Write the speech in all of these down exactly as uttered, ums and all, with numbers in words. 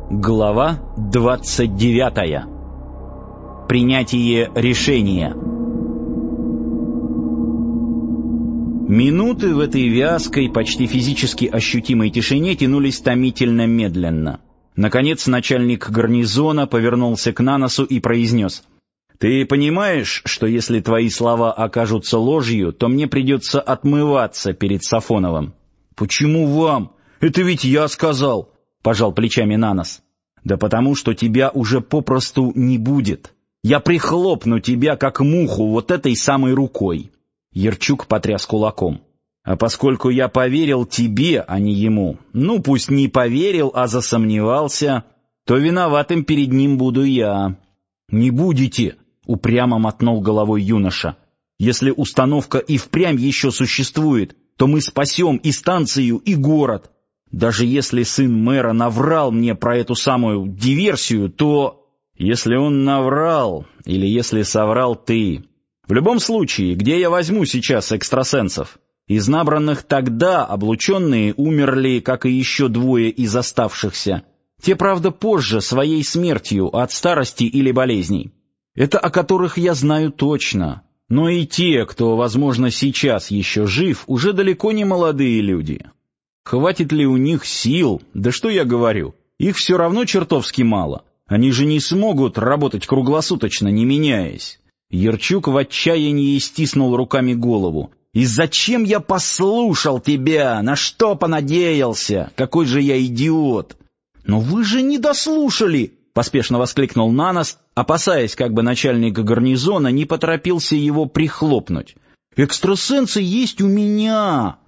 Глава двадцать девятая. Принятие решения. Минуты в этой вязкой, почти физически ощутимой тишине тянулись томительно медленно. Наконец начальник гарнизона повернулся к Наносу и произнес: «Ты понимаешь, что если твои слова окажутся ложью, то мне придется отмываться перед Сафоновым?» «Почему вам? Это ведь я сказал», — пожал плечами Нанос. «Да потому что тебя уже попросту не будет. Я прихлопну тебя, как муху, вот этой самой рукой». Ярчук потряс кулаком. «А поскольку я поверил тебе, а не ему, ну пусть не поверил, а засомневался, то виноватым перед ним буду я». «Не будете», — упрямо мотнул головой юноша. «Если установка и впрямь еще существует, то мы спасем и станцию, и город. Даже если сын мэра наврал мне про эту самую диверсию, то...» «Если он наврал, или если соврал ты. В любом случае, где я возьму сейчас экстрасенсов? Из набранных тогда облученные умерли, как и еще двое из оставшихся. Те, правда, позже, своей смертью, от старости или болезней. Это о которых я знаю точно. Но и те, кто, возможно, сейчас еще жив, уже далеко не молодые люди. Хватит ли у них сил? Да что я говорю, их все равно чертовски мало. Они же не смогут работать круглосуточно, не меняясь». Ярчук в отчаянии стиснул руками голову. «И зачем я послушал тебя? На что понадеялся? Какой же я идиот!» «Но вы же не дослушали!» — поспешно воскликнул Нанос, опасаясь, как бы начальник гарнизона не поторопился его прихлопнуть. «Экстрасенсы есть у меня!»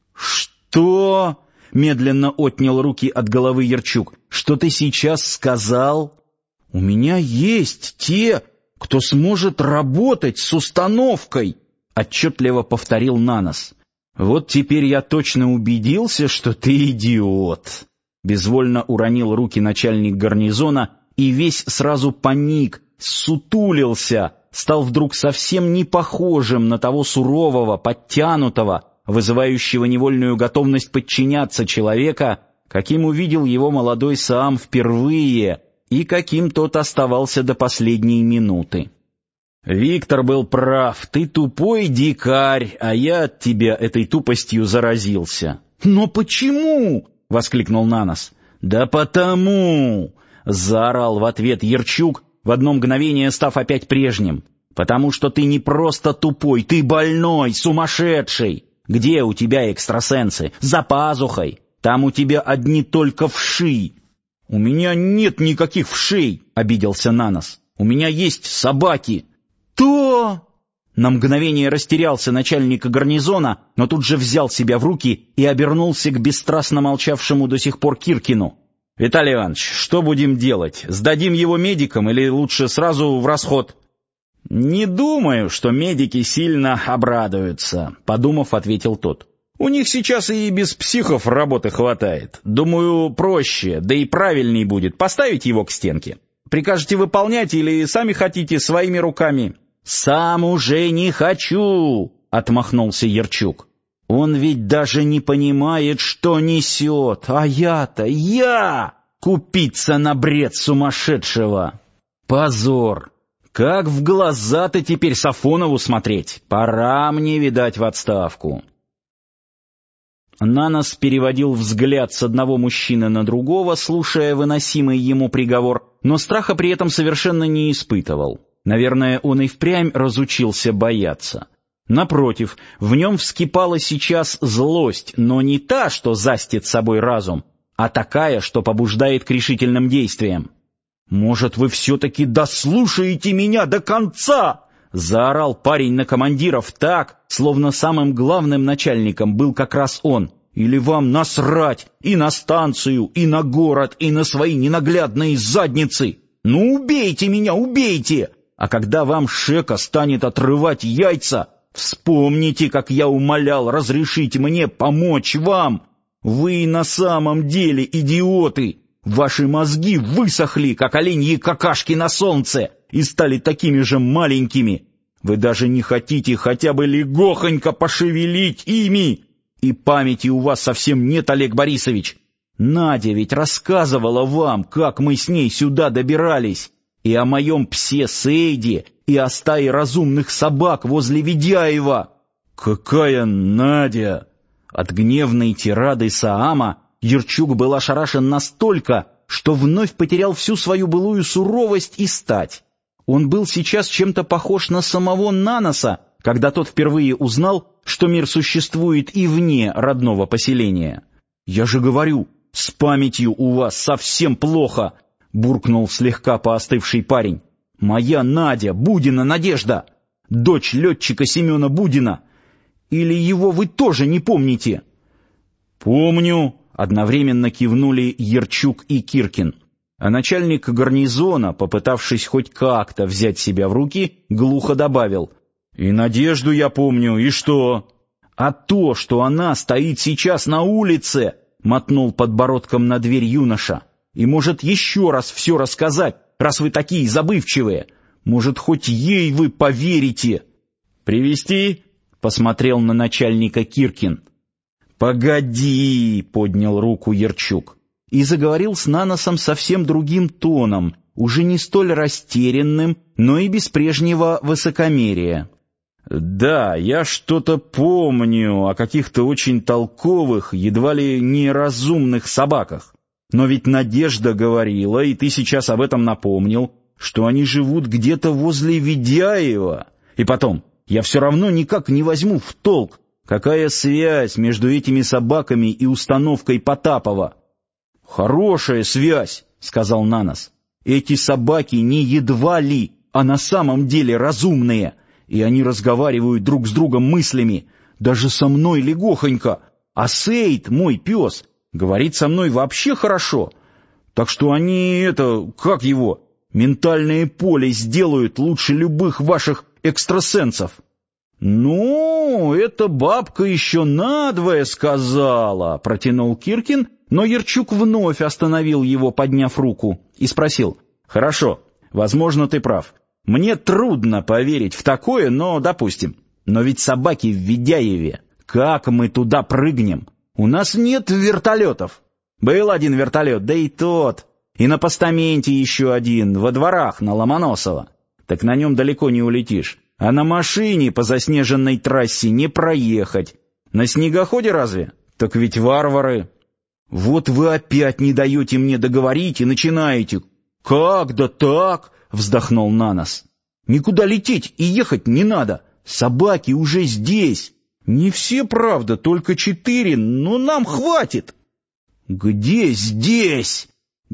«Что?» — медленно отнял руки от головы Ярчук. «Что ты сейчас сказал?» «У меня есть те, кто сможет работать с установкой», — отчетливо повторил Нанос. «Вот теперь я точно убедился, что ты идиот». Безвольно уронил руки начальник гарнизона и весь сразу паник, ссутулился, стал вдруг совсем не похожим на того сурового, подтянутого, вызывающего невольную готовность подчиняться человека, каким увидел его молодой Саам впервые и каким тот оставался до последней минуты. «Виктор был прав, ты тупой дикарь, а я от тебя этой тупостью заразился». «Но почему?» — воскликнул Нанос. «Да потому!» — заорал в ответ Ярчук, в одно мгновение став опять прежним. «Потому что ты не просто тупой, ты больной, сумасшедший! Где у тебя экстрасенсы? За пазухой! Там у тебя одни только вши!» «У меня нет никаких вшей!» — обиделся Нанос. «У меня есть собаки!» «То!» На мгновение растерялся начальник гарнизона, но тут же взял себя в руки и обернулся к бесстрастно молчавшему до сих пор Киркину. «Виталий Иванович, что будем делать? Сдадим его медикам или лучше сразу в расход?» «Не думаю, что медики сильно обрадуются», — подумав, ответил тот. «У них сейчас и без психов работы хватает. Думаю, проще, да и правильней будет поставить его к стенке. Прикажете выполнять или сами хотите своими руками?» «Сам уже не хочу», — отмахнулся Ярчук. «Он ведь даже не понимает, что несет, а я-то, я, купиться на бред сумасшедшего. Позор! Как в глаза-то теперь Сафонову смотреть? Пора мне, видать, в отставку». Нанос переводил взгляд с одного мужчины на другого, слушая выносимый ему приговор, но страха при этом совершенно не испытывал. Наверное, он и впрямь разучился бояться. Напротив, в нем вскипала сейчас злость, но не та, что застит собой разум, а такая, что побуждает к решительным действиям. «Может, вы все-таки дослушаете меня до конца?» — заорал парень на командиров так, словно самым главным начальником был как раз он. «Или вам насрать и на станцию, и на город, и на свои ненаглядные задницы? Ну убейте меня, убейте! А когда вам Шека станет отрывать яйца, вспомните, как я умолял разрешить мне помочь вам. Вы на самом деле идиоты. Ваши мозги высохли, как оленьи какашки на солнце, и стали такими же маленькими. Вы даже не хотите хотя бы легохонько пошевелить ими. И памяти у вас совсем нет, Олег Борисович. Надя ведь рассказывала вам, как мы с ней сюда добирались, и о моем псе Сейде, и о стае разумных собак возле Ведяева». «Какая Надя?» От гневной тирады Саама Ярчук был ошарашен настолько, что вновь потерял всю свою былую суровость и стать. Он был сейчас чем-то похож на самого Наноса, когда тот впервые узнал, что мир существует и вне родного поселения. «Я же говорю, с памятью у вас совсем плохо», — буркнул слегка поостывший парень. «Моя Надя, Будина Надежда, дочь летчика Семена Будина. Или его вы тоже не помните?» «Помню», — одновременно кивнули Ярчук и Киркин. А начальник гарнизона, попытавшись хоть как-то взять себя в руки, глухо добавил: «И Надежду я помню, и что?» «А то, что она стоит сейчас на улице», — мотнул подбородком на дверь юноша, «и может еще раз все рассказать, раз вы такие забывчивые. Может, хоть ей вы поверите». «Привезти?» — посмотрел на начальника Киркин. «Погоди!» — поднял руку Ярчук и заговорил с Наносом совсем другим тоном, уже не столь растерянным, но и без прежнего высокомерия. «Да, я что-то помню о каких-то очень толковых, едва ли не разумных собаках. Но ведь Надежда говорила, и ты сейчас об этом напомнил, что они живут где-то возле Ведяева. И потом, я все равно никак не возьму в толк, какая связь между этими собаками и установкой Потапова». «Хорошая связь», — сказал Нанос. «Эти собаки не едва ли, а на самом деле разумные, и они разговаривают друг с другом мыслями, даже со мной легохонько, а Сейд, мой пес, говорит со мной вообще хорошо. Так что они, это, как его, ментальное поле сделают лучше любых ваших экстрасенсов». «Ну, эта бабка еще надвое сказала», — протянул Киркин, но Ярчук вновь остановил его, подняв руку, и спросил: «Хорошо, возможно, ты прав. Мне трудно поверить в такое, но допустим. Но ведь собаки в Ведяеве. Как мы туда прыгнем? У нас нет вертолетов. Был один вертолет, да и тот. И на постаменте еще один, во дворах на Ломоносова. Так на нем далеко не улетишь. А на машине по заснеженной трассе не проехать. На снегоходе разве? Так ведь варвары». «Вот вы опять не даете мне договорить и начинаете». «Как да так?» — вздохнул Нанос. «Никуда лететь и ехать не надо. Собаки уже здесь. Не все, правда, только четыре, но нам хватит». «Где здесь?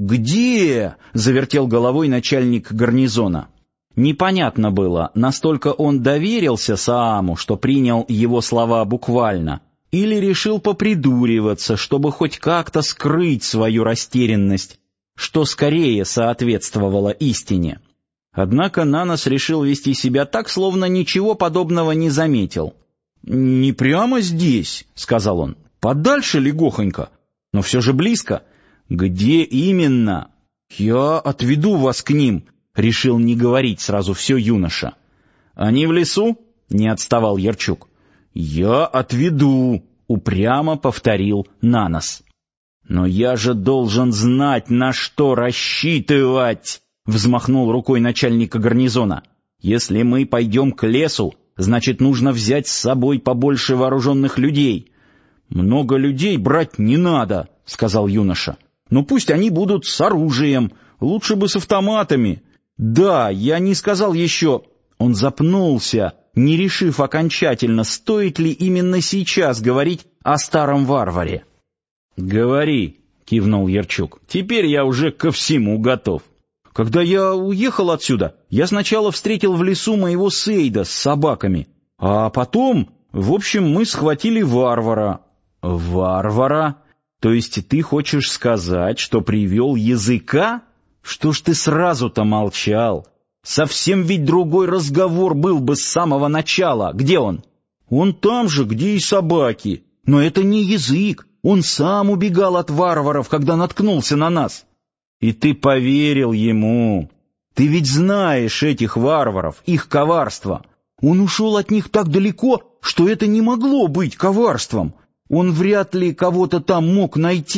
Где?» — завертел головой начальник гарнизона. Непонятно было, настолько он доверился Сааму, что принял его слова буквально, или решил попридуриваться, чтобы хоть как-то скрыть свою растерянность, что скорее соответствовало истине. Однако Нанос решил вести себя так, словно ничего подобного не заметил. «Не прямо здесь», — сказал он, — «подальше легохонько, но все же близко». «Где именно?» «Я отведу вас к ним», — решил не говорить сразу все юноша. «Они в лесу?» — не отставал Ярчук. «Я отведу», — упрямо повторил Нанос. «Но я же должен знать, на что рассчитывать», — взмахнул рукой начальника гарнизона. «Если мы пойдем к лесу, значит, нужно взять с собой побольше вооруженных людей». «Много людей брать не надо», — сказал юноша. «Но пусть они будут с оружием, лучше бы с автоматами. Да, я не сказал еще...» Он запнулся, не решив окончательно, стоит ли именно сейчас говорить о старом варваре. «Говори», — кивнул Ярчук, — «теперь я уже ко всему готов». «Когда я уехал отсюда, я сначала встретил в лесу моего Сейда с собаками, а потом, в общем, мы схватили варвара». «Варвара? То есть ты хочешь сказать, что привел языка? Что ж ты сразу-то молчал? Совсем ведь другой разговор был бы с самого начала. Где он?» «Он там же, где и собаки. Но это не язык. Он сам убегал от варваров, когда наткнулся на нас». «И ты поверил ему? Ты ведь знаешь этих варваров, их коварство. Он ушел от них так далеко, что это не могло быть коварством. Он вряд ли кого-то там мог найти,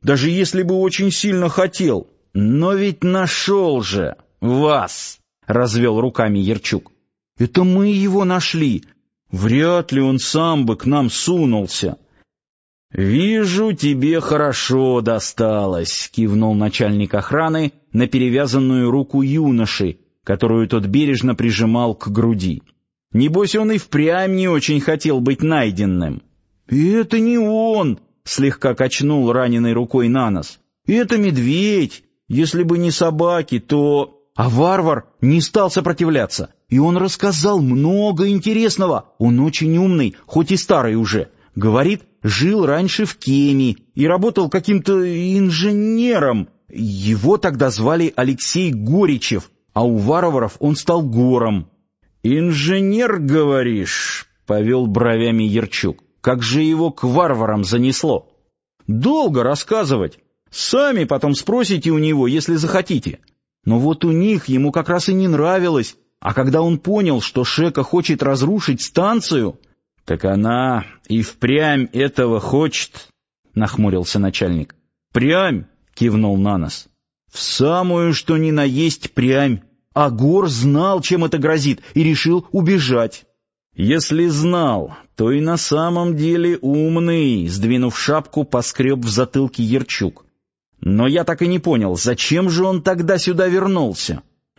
даже если бы очень сильно хотел. Но ведь нашел же вас, — развел руками Ярчук. Это мы его нашли. Вряд ли он сам бы к нам сунулся. «Вижу, тебе хорошо досталось», — кивнул начальник охраны на перевязанную руку юноши, которую тот бережно прижимал к груди. «Небось, он и впрямь не очень хотел быть найденным». «И это не он», — слегка качнул раненой рукой Нанос. «Это медведь. Если бы не собаки, то...» А варвар не стал сопротивляться, и он рассказал много интересного. Он очень умный, хоть и старый уже. Говорит, жил раньше в Кеме и работал каким-то инженером. Его тогда звали Алексей Горичев, а у варваров он стал Гором. «Инженер, говоришь?» — повел бровями Ярчук. «Как же его к варварам занесло?» «Долго рассказывать. Сами потом спросите у него, если захотите». Но вот у них ему как раз и не нравилось, а когда он понял, что Шека хочет разрушить станцию... — Так она и впрямь этого хочет, — нахмурился начальник. — Прямь, — кивнул Нанос. — В самую что ни на есть прямь. А Гор знал, чем это грозит, и решил убежать. — Если знал, то и на самом деле умный, — сдвинув шапку, поскреб в затылке Ярчук. Но я так и не понял, зачем же он тогда сюда вернулся?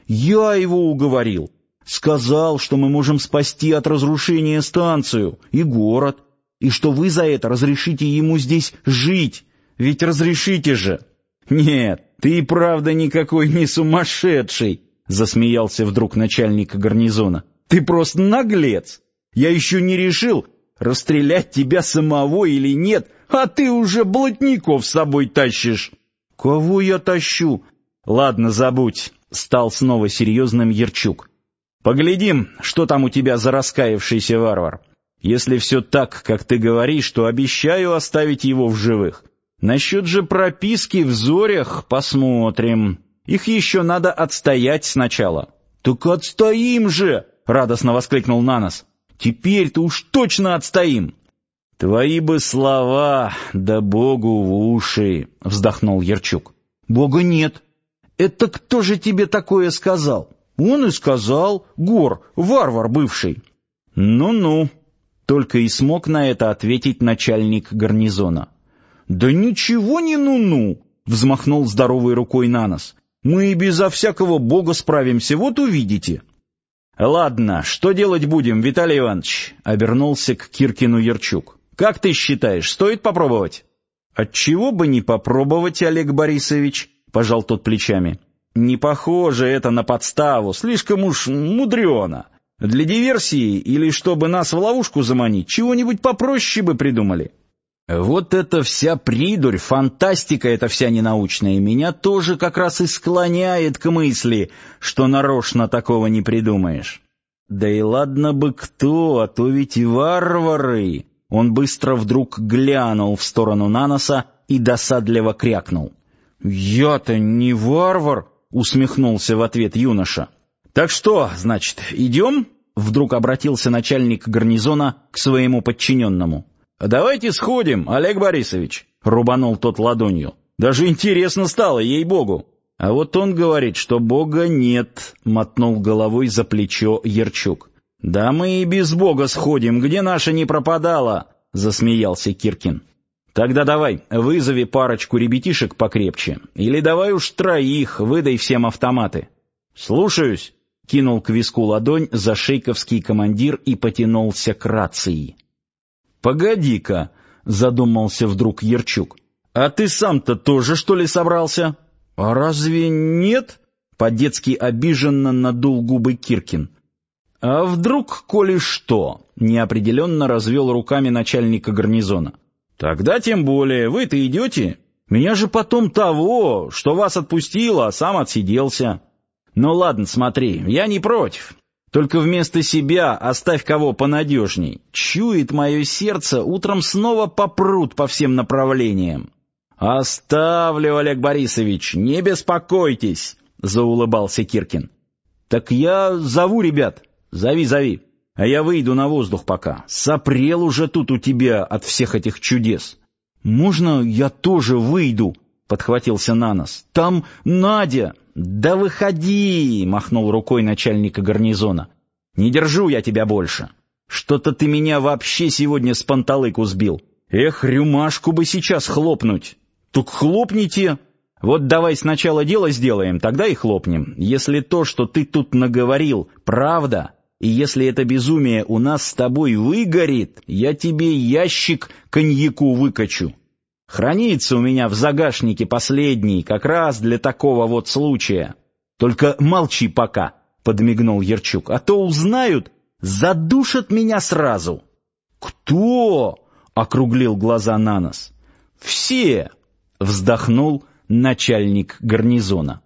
Я его уговорил. Сказал, что мы можем спасти от разрушения станцию и город, и что вы за это разрешите ему здесь жить. Ведь разрешите же. Нет, ты и правда никакой не сумасшедший, засмеялся вдруг начальник гарнизона. Ты просто наглец. Я еще не решил, расстрелять тебя самого или нет, а ты уже блатников с собой тащишь. «Кого я тащу?» «Ладно, забудь», — стал снова серьезным Ярчук. «Поглядим, что там у тебя за раскаявшийся варвар. Если все так, как ты говоришь, то обещаю оставить его в живых. Насчет же прописки в Зорях посмотрим. Их еще надо отстоять сначала». «Так отстоим же!» — радостно воскликнул Нанос. «Теперь-то уж точно отстоим!» «Твои бы слова, да Богу в уши!» — вздохнул Ярчук. «Бога нет. Это кто же тебе такое сказал?» «Он и сказал. Гор, варвар бывший». «Ну-ну», — только и смог на это ответить начальник гарнизона. «Да ничего не ну-ну!» — взмахнул здоровой рукой Нанос. «Мы и безо всякого бога справимся, вот увидите». «Ладно, что делать будем, Виталий Иванович?» — обернулся к Киркину Ярчук. «Как ты считаешь, стоит попробовать?» «Отчего бы не попробовать, Олег Борисович?» — пожал тот плечами. «Не похоже это на подставу, слишком уж мудрено. Для диверсии или чтобы нас в ловушку заманить, чего-нибудь попроще бы придумали». «Вот это вся придурь, фантастика эта вся ненаучная, меня тоже как раз и склоняет к мысли, что нарочно такого не придумаешь. Да и ладно бы кто, а то ведь и варвары». Он быстро вдруг глянул в сторону Наноса и досадливо крякнул. «Я-то не варвар!» — усмехнулся в ответ юноша. «Так что, значит, идем?» — вдруг обратился начальник гарнизона к своему подчиненному. «Давайте сходим, Олег Борисович!» — рубанул тот ладонью. «Даже интересно стало, ей-богу!» «А вот он говорит, что бога нет», — мотнул головой за плечо Ярчук. «Да мы и без бога сходим, где наша не пропадала», — засмеялся Киркин. «Тогда давай, вызови парочку ребятишек покрепче, или давай уж троих, выдай всем автоматы». «Слушаюсь», — кинул к виску ладонь зашейковский командир и потянулся к рации. «Погоди-ка», — задумался вдруг Ярчук, — «а ты сам-то тоже, что ли, собрался?» «А разве нет?» — по-детски обиженно надул губы Киркин. «А вдруг, коли что?» — неопределенно развел руками начальника гарнизона. «Тогда тем более, вы-то идете? Меня же потом того, что вас отпустило, а сам отсиделся». «Ну ладно, смотри, я не против. Только вместо себя оставь кого понадежней. Чует мое сердце, утром снова попрут по всем направлениям». «Оставлю, Олег Борисович, не беспокойтесь», — заулыбался Киркин. «Так я зову ребят». «Зови, зови, а я выйду на воздух пока. Сопрел уже тут у тебя от всех этих чудес». «Можно я тоже выйду?» — подхватился Нанос. «Там Надя!» «Да выходи!» — махнул рукой начальника гарнизона. «Не держу я тебя больше. Что-то ты меня вообще сегодня с панталыку сбил. Эх, рюмашку бы сейчас хлопнуть!» «Так хлопните!» «Вот давай сначала дело сделаем, тогда и хлопнем. Если то, что ты тут наговорил, правда, и если это безумие у нас с тобой выгорит, я тебе ящик коньяку выкачу. Хранится у меня в загашнике последний, как раз для такого вот случая. Только молчи пока», — подмигнул Ярчук, «а то узнают, задушат меня сразу». «Кто?» — округлил глаза Нанос. «Все», — вздохнул начальник гарнизона.